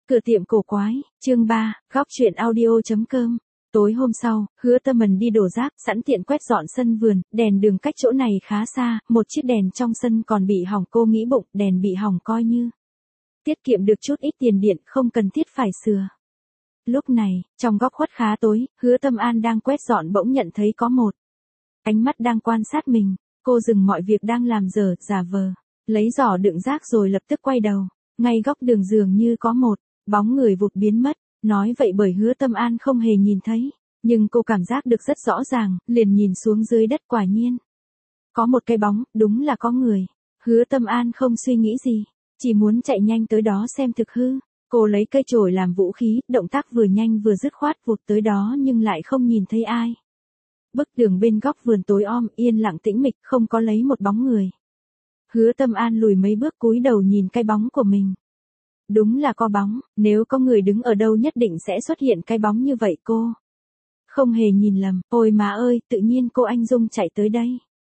Cửa tiệm cổ quái, chương 3, góc truyện audio.com. Tối hôm sau, Hứa Tâm Mần đi đổ rác, sẵn tiện quét dọn sân vườn, đèn đường cách chỗ này khá xa, một chiếc đèn trong sân còn bị hỏng, cô nghĩ bụng, đèn bị hỏng coi như tiết kiệm được chút ít tiền điện, không cần thiết phải sửa. Lúc này, trong góc khuất khá tối, Hứa Tâm An đang quét dọn bỗng nhận thấy có một ánh mắt đang quan sát mình. Cô dừng mọi việc đang làm giả vờ lấy giỏ đựng rác rồi lập tức quay đầu. Ngay góc đường dường như có một bóng người vụt biến mất. Nói vậy bởi Hứa Tâm An không hề nhìn thấy, nhưng cô cảm giác được rất rõ ràng, liền nhìn xuống dưới đất, quả nhiên có một cái bóng, đúng là có người. Hứa Tâm An không suy nghĩ gì, chỉ muốn chạy nhanh tới đó xem thực hư. Cô lấy cây chổi làm vũ khí, động tác vừa nhanh vừa dứt khoát vụt tới đó nhưng lại không nhìn thấy ai. Bức tường bên góc vườn tối om, yên lặng tĩnh mịch, không có lấy một bóng người. Hứa Tâm An lùi mấy bước cúi đầu nhìn cái bóng của mình. Đúng là có bóng, nếu có người đứng ở đâu nhất định sẽ xuất hiện cái bóng như vậy. Cô không hề nhìn lầm. Ôi má ơi, tự nhiên cô Anh Dung chạy tới đây.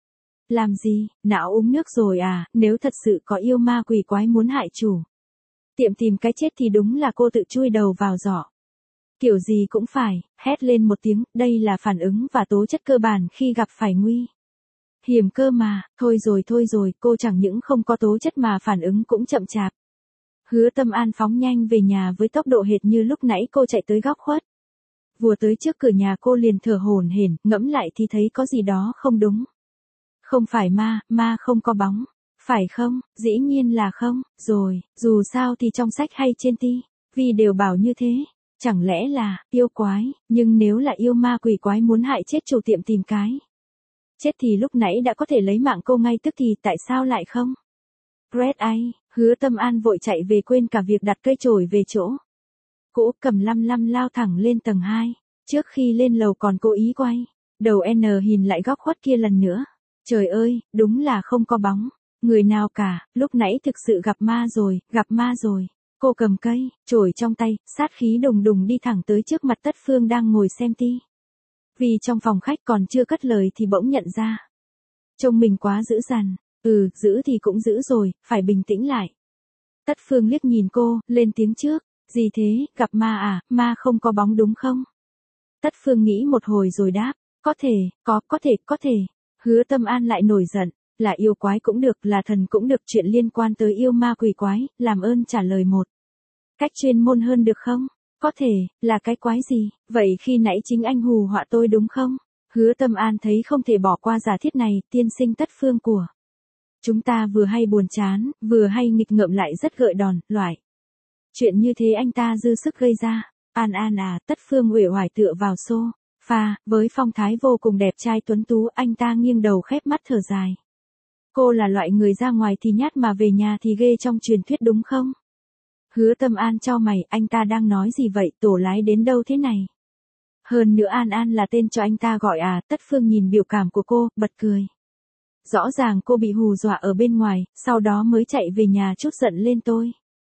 Làm gì, não uống nước rồi à? Nếu thật sự có yêu ma quỷ quái muốn hại chủ tiệm tìm cái chết thì đúng là cô tự chui đầu vào giỏ. Kiểu gì cũng phải hét lên một tiếng, đây là phản ứng và tố chất cơ bản khi gặp phải nguy hiểm cơ mà. Thôi rồi, cô chẳng những không có tố chất mà phản ứng cũng chậm chạp. Hứa Tâm An phóng nhanh về nhà với tốc độ hệt như lúc nãy cô chạy tới góc khuất. Vừa tới trước cửa nhà cô liền thở hổn hển, ngẫm lại thì thấy có gì đó không đúng. Không phải ma không có bóng. Phải không? Dĩ nhiên là không, rồi, dù sao thì trong sách hay trên TV đều bảo như thế. Chẳng lẽ là yêu quái, nhưng nếu là yêu ma quỷ quái muốn hại chết chủ tiệm tìm cái chết thì lúc nãy đã có thể lấy mạng cô ngay tức thì tại sao lại không? Red ai, Hứa Tâm An vội chạy về quên cả việc đặt cây chổi về chỗ cũ, cầm lăm lao thẳng lên tầng 2. Trước khi lên lầu còn cố ý quay đầu nhìn lại góc khuất kia lần nữa. Trời ơi, đúng là không có bóng người nào cả, lúc nãy thực sự gặp ma rồi. Cô cầm cây chổi trong tay, sát khí đùng đùng đi thẳng tới trước mặt Tất Phương đang ngồi xem TV trong phòng khách, còn chưa cất lời thì bỗng nhận ra trông mình quá dữ dằn. Giữ thì cũng giữ rồi, phải bình tĩnh lại. Tất Phương liếc nhìn cô, lên tiếng trước. Gì thế, gặp ma à? Ma không có bóng đúng không? Tất Phương nghĩ một hồi rồi đáp. Có thể. Hứa Tâm An lại nổi giận. Là yêu quái cũng được, là thần cũng được, chuyện liên quan tới yêu ma quỷ quái, làm ơn trả lời một cách chuyên môn hơn được không? Có thể, là cái quái gì? Vậy khi nãy chính anh hù họa tôi đúng không? Hứa Tâm An thấy không thể bỏ qua giả thiết này. Tiên sinh Tất Phương của chúng ta vừa hay buồn chán, vừa hay nghịch ngợm lại rất gợi đòn, loại chuyện như thế anh ta dư sức gây ra. An à, Tất Phương uể oải tựa vào sofa, với phong thái vô cùng đẹp trai tuấn tú, anh ta nghiêng đầu khép mắt thở dài. Cô là loại người ra ngoài thì nhát mà về nhà thì ghê trong truyền thuyết đúng không? Hứa Tâm An chau mày, anh ta đang nói gì vậy, tổ lái đến đâu thế này? Hơn nữa An là tên cho anh ta gọi à? Tất Phương nhìn biểu cảm của cô, bật cười. Rõ ràng cô bị hù dọa ở bên ngoài, sau đó mới chạy về nhà trút giận lên tôi.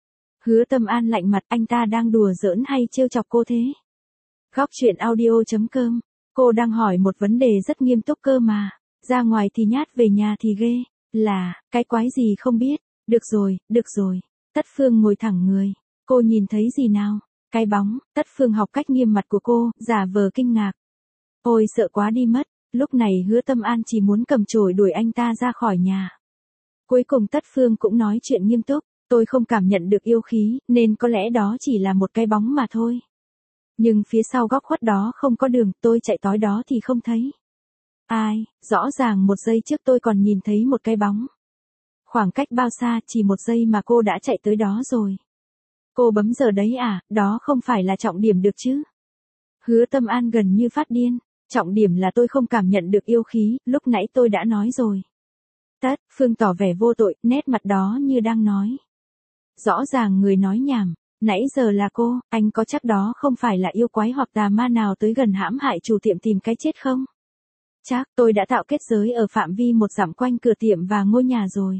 Hứa Tâm An lạnh mặt, anh ta đang đùa giỡn hay trêu chọc cô thế? Góc truyện audio.com. Cô đang hỏi một vấn đề rất nghiêm túc cơ mà. Ra ngoài thì nhát, về nhà thì ghê. Là, cái quái gì không biết. Được rồi. Tất Phương ngồi thẳng người. Cô nhìn thấy gì nào? Cái bóng. Tất Phương học cách nghiêm mặt của cô, giả vờ kinh ngạc. Ôi sợ quá đi mất. Lúc này Hứa Tâm An chỉ muốn cầm chổi đuổi anh ta ra khỏi nhà. Cuối cùng Tất Phương cũng nói chuyện nghiêm túc. Tôi không cảm nhận được yêu khí, nên có lẽ đó chỉ là một cái bóng mà thôi. Nhưng phía sau góc khuất đó không có đường, tôi chạy tới đó thì không thấy ai. Rõ ràng một giây trước tôi còn nhìn thấy một cái bóng. Khoảng cách bao xa, chỉ một giây mà cô đã chạy tới đó rồi. Cô bấm giờ đấy à? Đó không phải là trọng điểm được chứ? Hứa Tâm An gần như phát điên. Trọng điểm là tôi không cảm nhận được yêu khí, lúc nãy tôi đã nói rồi. Tất Phương tỏ vẻ vô tội, nét mặt đó như đang nói. Rõ ràng người nói nhảm, nãy giờ là cô, anh có chắc đó không phải là yêu quái hoặc tà ma nào tới gần hãm hại chủ tiệm tìm cái chết không? Chắc, tôi đã tạo kết giới ở phạm vi 1 dặm quanh cửa tiệm và ngôi nhà rồi.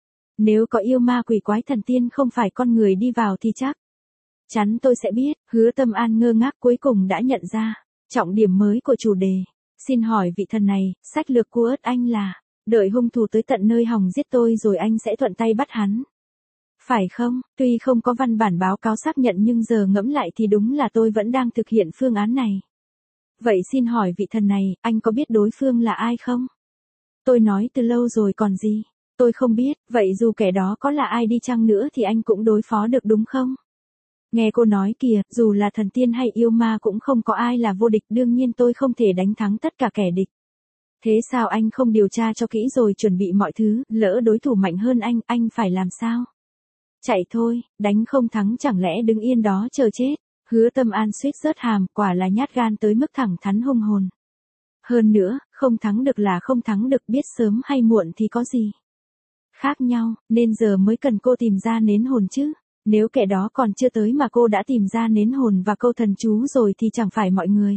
Nếu có yêu ma quỷ quái thần tiên không phải con người đi vào thì chắc chắn tôi sẽ biết. Hứa Tâm An ngơ ngác cuối cùng đã nhận ra trọng điểm mới của chủ đề. Xin hỏi vị thần này, sách lược của ớt anh là đợi hung thủ tới tận nơi hòng giết tôi rồi anh sẽ thuận tay bắt hắn Phải không, tuy không có văn bản báo cáo xác nhận nhưng giờ ngẫm lại thì đúng là tôi vẫn đang thực hiện phương án này. Vậy xin hỏi vị thần này, anh có biết đối phương là ai không? Tôi nói từ lâu rồi còn gì. Tôi không biết, vậy dù kẻ đó có là ai đi chăng nữa thì anh cũng đối phó được đúng không? Nghe cô nói kìa, dù là thần tiên hay yêu ma cũng không có ai là vô địch, đương nhiên tôi không thể đánh thắng tất cả kẻ địch. Thế sao anh không điều tra cho kỹ rồi chuẩn bị mọi thứ, lỡ đối thủ mạnh hơn anh phải làm sao? Chạy thôi, đánh không thắng chẳng lẽ đứng yên đó chờ chết. Hứa Tâm An suýt rớt hàm, quả là nhát gan tới mức thẳng thắn hung hồn. Hơn nữa, không thắng được là không thắng được, biết sớm hay muộn thì có gì khác nhau, nên giờ mới cần cô tìm ra nến hồn chứ. Nếu kẻ đó còn chưa tới mà cô đã tìm ra nến hồn và câu thần chú rồi thì chẳng phải mọi người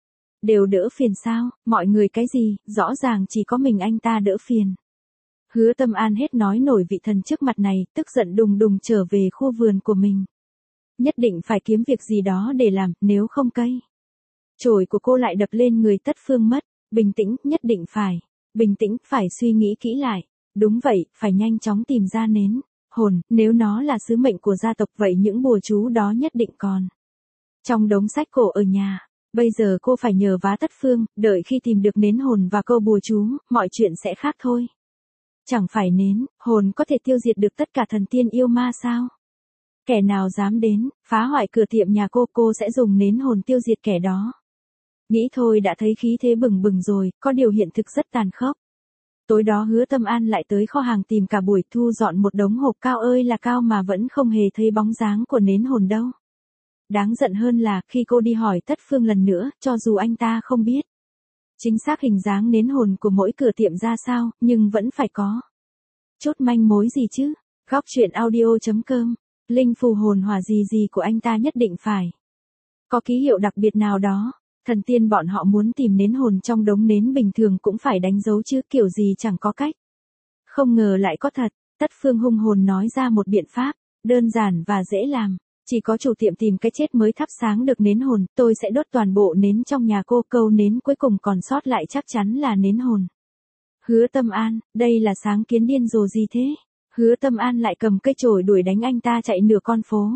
đều đỡ phiền sao? Mọi người cái gì, rõ ràng chỉ có mình anh ta đỡ phiền. Hứa Tâm An hết nói nổi vị thần trước mặt này, tức giận đùng đùng trở về khu vườn của mình. Nhất định phải kiếm việc gì đó để làm, nếu không cây chổi của cô lại đập lên người Tất Phương mất. Bình tĩnh, nhất định phải. Bình tĩnh, phải suy nghĩ kỹ lại. Đúng vậy, phải nhanh chóng tìm ra nến hồn, nếu nó là sứ mệnh của gia tộc vậy những bùa chú đó nhất định còn trong đống sách cổ ở nhà. Bây giờ cô phải nhờ vá Tất Phương, đợi khi tìm được nến hồn và câu bùa chú, mọi chuyện sẽ khác thôi. Chẳng phải nến hồn có thể tiêu diệt được tất cả thần tiên yêu ma sao? Kẻ nào dám đến phá hoại cửa tiệm nhà cô sẽ dùng nến hồn tiêu diệt kẻ đó. Nghĩ thôi đã thấy khí thế bừng bừng rồi, có điều hiện thực rất tàn khốc. Tối đó Hứa Tâm An lại tới kho hàng tìm cả buổi, thu dọn một đống hộp cao ơi là cao mà vẫn không hề thấy bóng dáng của nến hồn đâu. Đáng giận hơn là khi cô đi hỏi Tất Phương lần nữa, cho dù anh ta không biết chính xác hình dáng nến hồn của mỗi cửa tiệm ra sao, nhưng vẫn phải có chút manh mối gì chứ. Góc truyện audio.com, linh phù hồn hỏa gì của anh ta nhất định phải có ký hiệu đặc biệt nào đó. Thần tiên bọn họ muốn tìm nến hồn trong đống nến bình thường cũng phải đánh dấu chứ, kiểu gì chẳng có cách. Không ngờ lại có thật. Tất Phương hung hồn nói ra một biện pháp đơn giản và dễ làm. Chỉ có chủ tiệm tìm cái chết mới thắp sáng được nến hồn, tôi sẽ đốt toàn bộ nến trong nhà cô, câu nến cuối cùng còn sót lại chắc chắn là nến hồn. Hứa Tâm An, đây là sáng kiến điên rồ gì thế? Hứa Tâm An lại cầm cây chổi đuổi đánh anh ta chạy nửa con phố.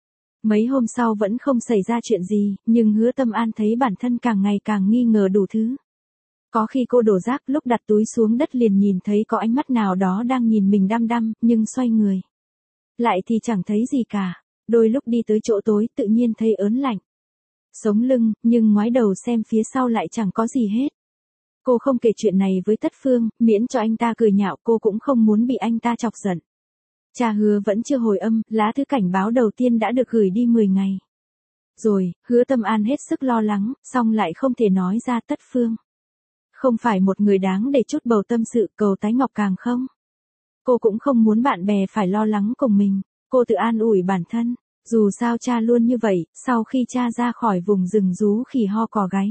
Mấy hôm sau vẫn không xảy ra chuyện gì, nhưng Hứa Tâm An thấy bản thân càng ngày càng nghi ngờ đủ thứ. Có khi cô đổ rác, lúc đặt túi xuống đất liền nhìn thấy có ánh mắt nào đó đang nhìn mình đăm đăm, nhưng xoay người lại thì chẳng thấy gì cả. Đôi lúc đi tới chỗ tối tự nhiên thấy ớn lạnh sống lưng, nhưng ngoái đầu xem phía sau lại chẳng có gì hết. Cô không kể chuyện này với Tất Phương, miễn cho anh ta cười nhạo, cô cũng không muốn bị anh ta chọc giận. Cha Hứa vẫn chưa hồi âm, lá thư cảnh báo đầu tiên đã được gửi đi 10 ngày. Rồi, Hứa Tâm An hết sức lo lắng, song lại không thể nói ra. Tất Phương không phải một người đáng để chút bầu tâm sự, cầu tái ngọc càng không. Cô cũng không muốn bạn bè phải lo lắng cùng mình, cô tự an ủi bản thân. Dù sao cha luôn như vậy, sau khi cha ra khỏi vùng rừng rú khỉ ho cò gáy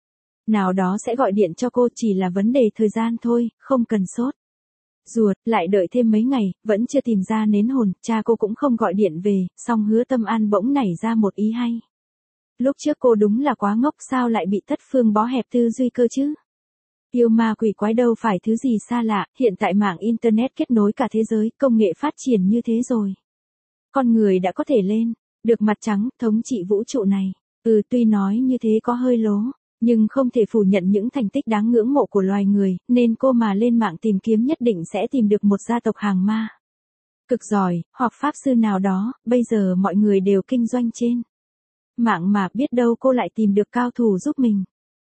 nào đó sẽ gọi điện cho cô, chỉ là vấn đề thời gian thôi, không cần sốt ruột. Lại đợi thêm mấy ngày, vẫn chưa tìm ra nến hồn, cha cô cũng không gọi điện về, song Hứa Tâm An bỗng nảy ra một ý hay. Lúc trước cô đúng là quá ngốc, sao lại bị Tất Phương bó hẹp tư duy cơ chứ? Yêu ma quỷ quái đâu phải thứ gì xa lạ, hiện tại mạng Internet kết nối cả thế giới, công nghệ phát triển như thế rồi. Con người đã có thể lên được mặt trắng, thống trị vũ trụ này. Tuy nói như thế có hơi lố, nhưng không thể phủ nhận những thành tích đáng ngưỡng mộ của loài người, nên cô mà lên mạng tìm kiếm nhất định sẽ tìm được một gia tộc hàng ma cực giỏi, hoặc pháp sư nào đó. Bây giờ mọi người đều kinh doanh trên mạng mà, biết đâu cô lại tìm được cao thủ giúp mình.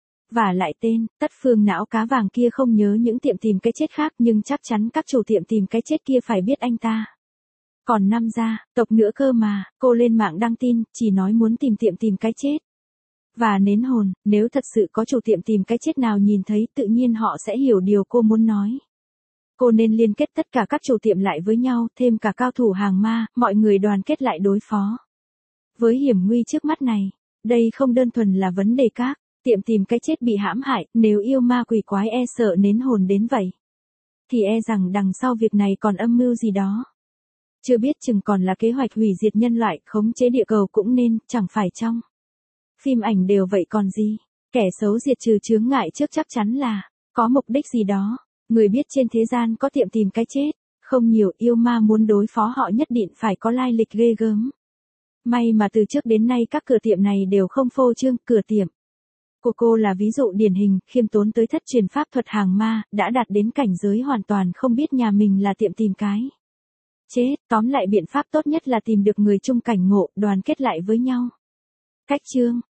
Và lại tên Tất Phương não cá vàng kia không nhớ những tiệm tìm cái chết khác, nhưng chắc chắn các chủ tiệm tìm cái chết kia phải biết anh ta còn 5 gia tộc nữa cơ mà. Cô lên mạng đăng tin, chỉ nói muốn tìm tiệm tìm cái chết và nến hồn. Nếu thật sự có chủ tiệm tìm cái chết nào nhìn thấy, tự nhiên họ sẽ hiểu điều cô muốn nói. Cô nên liên kết tất cả các chủ tiệm lại với nhau, thêm cả cao thủ hàng ma, mọi người đoàn kết lại đối phó với hiểm nguy trước mắt này. Đây không đơn thuần là vấn đề các tiệm tìm cái chết bị hãm hại, nếu yêu ma quỷ quái e sợ nến hồn đến vậy, thì e rằng đằng sau việc này còn âm mưu gì đó. Chưa biết chừng còn là kế hoạch hủy diệt nhân loại, khống chế địa cầu cũng nên, chẳng phải trong phim ảnh đều vậy còn gì. Kẻ xấu diệt trừ chướng ngại trước chắc chắn là có mục đích gì đó. Người biết trên thế gian có tiệm tìm cái chết Không nhiều, yêu ma muốn đối phó họ nhất định phải có lai lịch ghê gớm. May mà từ trước đến nay các cửa tiệm này đều không phô trương, cửa tiệm. Cô là ví dụ điển hình, khiêm tốn tới thất truyền pháp thuật hàng ma, đã đạt đến cảnh giới hoàn toàn không biết nhà mình là tiệm tìm cái. Chết, tóm lại biện pháp tốt nhất là tìm được người chung cảnh ngộ, đoàn kết lại với nhau. Cách chương